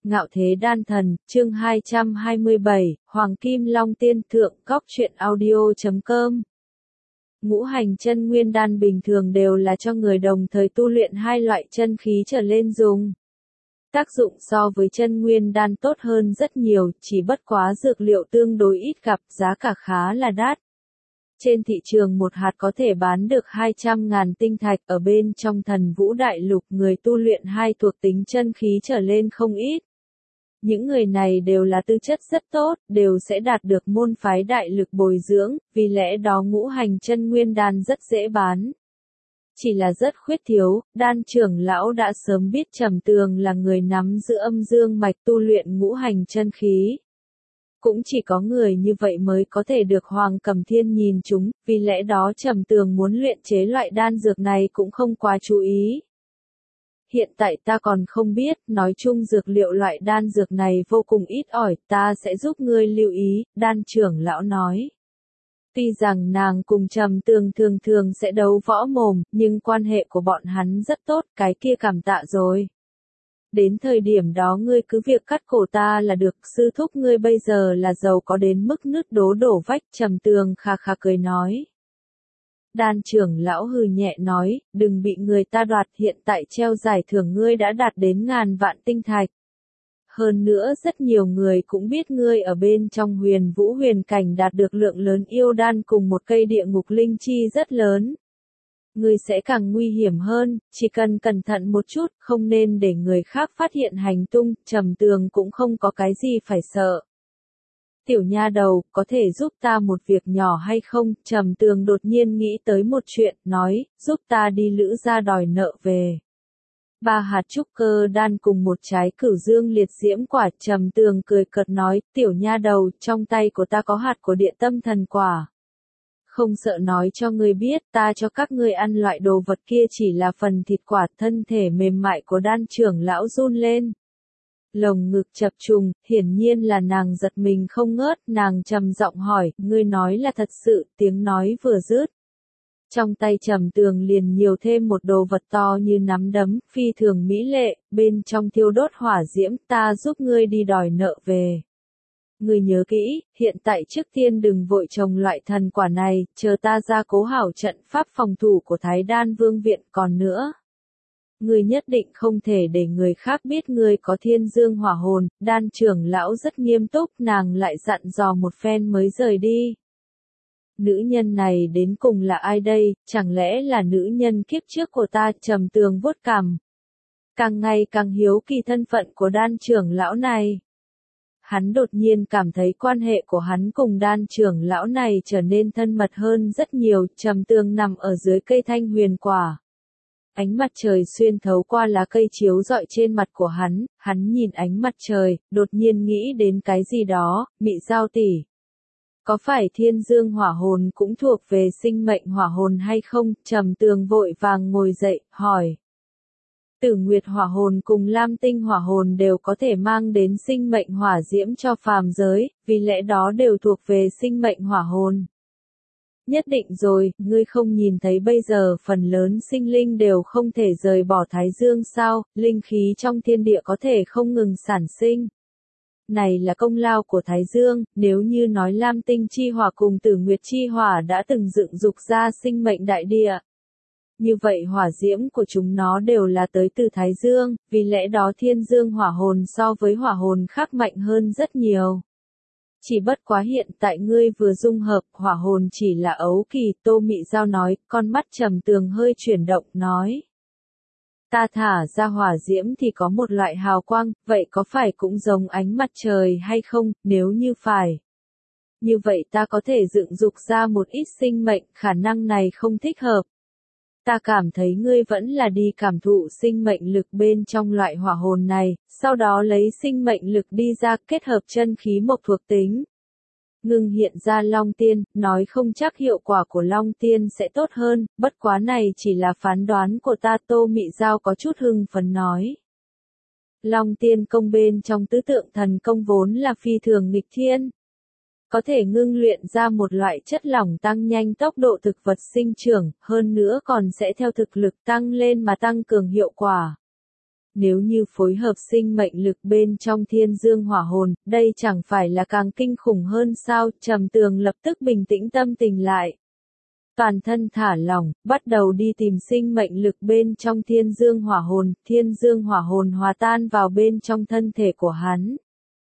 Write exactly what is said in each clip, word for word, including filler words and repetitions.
Ngạo Thế Đan Thần, chương hai trăm hai mươi bảy, Hoàng Kim Long Tiên Thượng, Góc truyện audio chấm com. Ngũ hành chân nguyên đan bình thường đều là cho người đồng thời tu luyện hai loại chân khí trở lên dùng. Tác dụng so với chân nguyên đan tốt hơn rất nhiều, chỉ bất quá dược liệu tương đối ít gặp, giá cả khá là đắt. Trên thị trường một hạt có thể bán được hai trăm ngàn tinh thạch, ở bên trong Thần Vũ Đại Lục người tu luyện hai thuộc tính chân khí trở lên không ít. Những người này đều là tư chất rất tốt, đều sẽ đạt được môn phái đại lực bồi dưỡng, vì lẽ đó ngũ hành chân nguyên đan rất dễ bán. Chỉ là rất khuyết thiếu, Đan trưởng lão đã sớm biết Trầm Tường là người nắm giữ âm dương mạch tu luyện ngũ hành chân khí. Cũng chỉ có người như vậy mới có thể được Hoàng Cẩm Thiên nhìn chúng, vì lẽ đó Trầm Tường muốn luyện chế loại đan dược này cũng không quá chú ý. Hiện tại ta còn không biết, nói chung dược liệu loại đan dược này vô cùng ít ỏi, ta sẽ giúp ngươi lưu ý, Đan trưởng lão nói. Tuy rằng nàng cùng Trầm Tường thường thường sẽ đấu võ mồm, nhưng quan hệ của bọn hắn rất tốt, cái kia cảm tạ rồi. Đến thời điểm đó ngươi cứ việc cắt cổ ta là được, sư thúc ngươi bây giờ là giàu có đến mức nứt đố đổ vách, Trầm Tường khà khà cười nói. Đan trưởng lão hừ nhẹ nói, đừng bị người ta đoạt, hiện tại treo giải thưởng ngươi đã đạt đến ngàn vạn tinh thạch. Hơn nữa rất nhiều người cũng biết ngươi ở bên trong huyền vũ huyền cảnh đạt được lượng lớn yêu đan cùng một cây địa ngục linh chi rất lớn. Ngươi sẽ càng nguy hiểm hơn, chỉ cần cẩn thận một chút, không nên để người khác phát hiện hành tung, Trầm Tường cũng không có cái gì phải sợ. Tiểu nha đầu, có thể giúp ta một việc nhỏ hay không? Trầm Tường đột nhiên nghĩ tới một chuyện, nói, giúp ta đi Lữ gia đòi nợ về. Ba hạt trúc cơ đan cùng một trái cửu dương liệt diễm quả, Trầm Tường cười cợt nói, tiểu nha đầu, trong tay của ta có hạt của địa tâm thần quả. Không sợ nói cho ngươi biết, ta cho các ngươi ăn loại đồ vật kia chỉ là phần thịt quả, thân thể mềm mại của Đan trưởng lão run lên. Lồng ngực chập trùng, hiển nhiên là nàng giật mình không ngớt, nàng trầm giọng hỏi, ngươi nói là thật sự, tiếng nói vừa dứt. Trong tay Trầm Tường liền nhiều thêm một đồ vật to như nắm đấm, phi thường mỹ lệ, bên trong thiêu đốt hỏa diễm, ta giúp ngươi đi đòi nợ về. Ngươi nhớ kỹ, hiện tại trước tiên đừng vội trồng loại thần quả này, chờ ta ra cố hảo trận pháp phòng thủ của Thái Đan Vương Viện, còn nữa. Ngươi nhất định không thể để người khác biết ngươi có thiên dương hỏa hồn, Đan trưởng lão rất nghiêm túc, nàng lại dặn dò một phen mới rời đi. Nữ nhân này đến cùng là ai đây, chẳng lẽ là nữ nhân kiếp trước của ta? Trầm Tường vuốt cằm. Càng ngày càng hiếu kỳ thân phận của Đan trưởng lão này. Hắn đột nhiên cảm thấy quan hệ của hắn cùng Đan trưởng lão này trở nên thân mật hơn rất nhiều, Trầm Tường nằm ở dưới cây thanh huyền quả. Ánh mặt trời xuyên thấu qua lá cây chiếu rọi trên mặt của hắn, hắn nhìn ánh mặt trời, đột nhiên nghĩ đến cái gì đó, Mị Giao tỷ. Có phải thiên dương hỏa hồn cũng thuộc về sinh mệnh hỏa hồn hay không? Trầm Tường vội vàng ngồi dậy, hỏi. Tử Nguyệt hỏa hồn cùng Lam Tinh hỏa hồn đều có thể mang đến sinh mệnh hỏa diễm cho phàm giới, vì lẽ đó đều thuộc về sinh mệnh hỏa hồn. Nhất định rồi, ngươi không nhìn thấy bây giờ phần lớn sinh linh đều không thể rời bỏ Thái Dương sao, linh khí trong thiên địa có thể không ngừng sản sinh. Này là công lao của Thái Dương, nếu như nói Lam Tinh chi hỏa cùng Tử Nguyệt chi hỏa đã từng dựng dục ra sinh mệnh đại địa. Như vậy hỏa diễm của chúng nó đều là tới từ Thái Dương, vì lẽ đó thiên dương hỏa hồn so với hỏa hồn khác mạnh hơn rất nhiều. Chỉ bất quá hiện tại ngươi vừa dung hợp, hỏa hồn chỉ là ấu kỳ, Tô Mị Giao nói, con mắt Trầm Tường hơi chuyển động, nói. Ta thả ra hỏa diễm thì có một loại hào quang, vậy có phải cũng giống ánh mặt trời hay không, nếu như phải. Như vậy ta có thể dựng dục ra một ít sinh mệnh, khả năng này không thích hợp. Ta cảm thấy ngươi vẫn là đi cảm thụ sinh mệnh lực bên trong loại hỏa hồn này, sau đó lấy sinh mệnh lực đi ra kết hợp chân khí mộc thuộc tính. Ngưng hiện ra Long Tiên, nói không chắc hiệu quả của Long Tiên sẽ tốt hơn, bất quá này chỉ là phán đoán của ta. Tô Mị Giao có chút hưng phấn nói. Long Tiên công bên trong tứ tượng thần công vốn là phi thường nghịch thiên. Có thể ngưng luyện ra một loại chất lỏng tăng nhanh tốc độ thực vật sinh trưởng, hơn nữa còn sẽ theo thực lực tăng lên mà tăng cường hiệu quả. Nếu như phối hợp sinh mệnh lực bên trong thiên dương hỏa hồn, đây chẳng phải là càng kinh khủng hơn sao? Trầm Tường lập tức bình tĩnh tâm tình lại. Toàn thân thả lỏng, bắt đầu đi tìm sinh mệnh lực bên trong thiên dương hỏa hồn, thiên dương hỏa hồn hòa tan vào bên trong thân thể của hắn.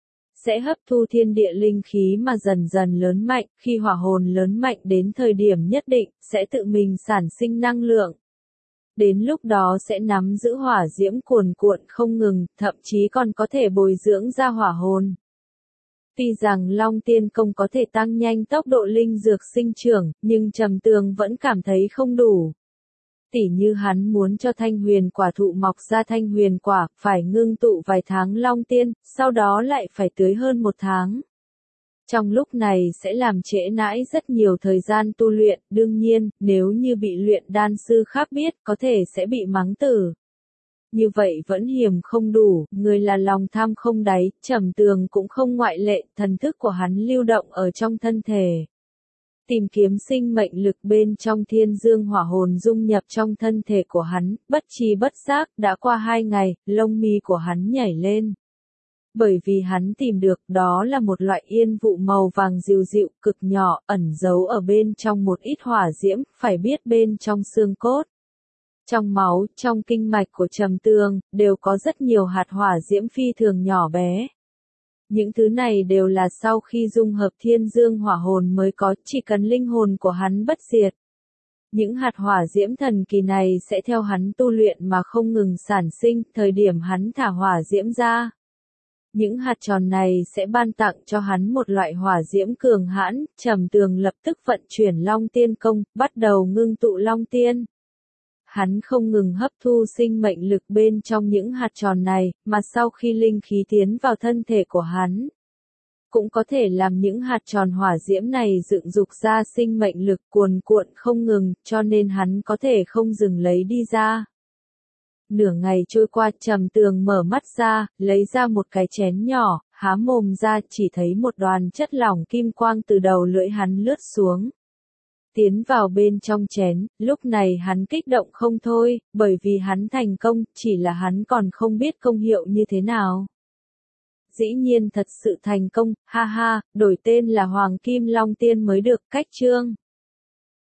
Sẽ hấp thu thiên địa linh khí mà dần dần lớn mạnh, khi hỏa hồn lớn mạnh đến thời điểm nhất định, sẽ tự mình sản sinh năng lượng. Đến lúc đó sẽ nắm giữ hỏa diễm cuồn cuộn không ngừng, thậm chí còn có thể bồi dưỡng ra hỏa hồn. Tuy rằng Long Tiên Công có thể tăng nhanh tốc độ linh dược sinh trưởng, nhưng Trầm Tường vẫn cảm thấy không đủ. Tỉ như hắn muốn cho thanh huyền quả thụ mọc ra thanh huyền quả, phải ngưng tụ vài tháng Long Tiên, sau đó lại phải tưới hơn một tháng. Trong lúc này sẽ làm trễ nãi rất nhiều thời gian tu luyện, đương nhiên, nếu như bị luyện đan sư khác biết, có thể sẽ bị mắng tử. Như vậy vẫn hiểm không đủ, người là lòng tham không đáy, Trầm Tường cũng không ngoại lệ, thần thức của hắn lưu động ở trong thân thể. Tìm kiếm sinh mệnh lực bên trong thiên dương hỏa hồn dung nhập trong thân thể của hắn, bất tri bất giác, đã qua hai ngày, lông mi của hắn nhảy lên. Bởi vì hắn tìm được đó là một loại yên vụ màu vàng dịu dịu, cực nhỏ, ẩn giấu ở bên trong một ít hỏa diễm, phải biết bên trong xương cốt. Trong máu, trong kinh mạch của Trầm Tường, đều có rất nhiều hạt hỏa diễm phi thường nhỏ bé. Những thứ này đều là sau khi dung hợp thiên dương hỏa hồn mới có, chỉ cần linh hồn của hắn bất diệt. Những hạt hỏa diễm thần kỳ này sẽ theo hắn tu luyện mà không ngừng sản sinh, thời điểm hắn thả hỏa diễm ra. Những hạt tròn này sẽ ban tặng cho hắn một loại hỏa diễm cường hãn, Trầm Tường lập tức vận chuyển Long Tiên Công, bắt đầu ngưng tụ Long Tiên. Hắn không ngừng hấp thu sinh mệnh lực bên trong những hạt tròn này, mà sau khi linh khí tiến vào thân thể của hắn, cũng có thể làm những hạt tròn hỏa diễm này dựng dục ra sinh mệnh lực cuồn cuộn không ngừng, cho nên hắn có thể không dừng lấy đi ra. Nửa ngày trôi qua, Trầm Tường mở mắt ra, lấy ra một cái chén nhỏ, há mồm ra, chỉ thấy một đoàn chất lỏng kim quang từ đầu lưỡi hắn lướt xuống. Tiến vào bên trong chén, lúc này hắn kích động không thôi, bởi vì hắn thành công, chỉ là hắn còn không biết công hiệu như thế nào. Dĩ nhiên thật sự thành công, ha ha, đổi tên là Hoàng Kim Long Tiên mới được, cách chương.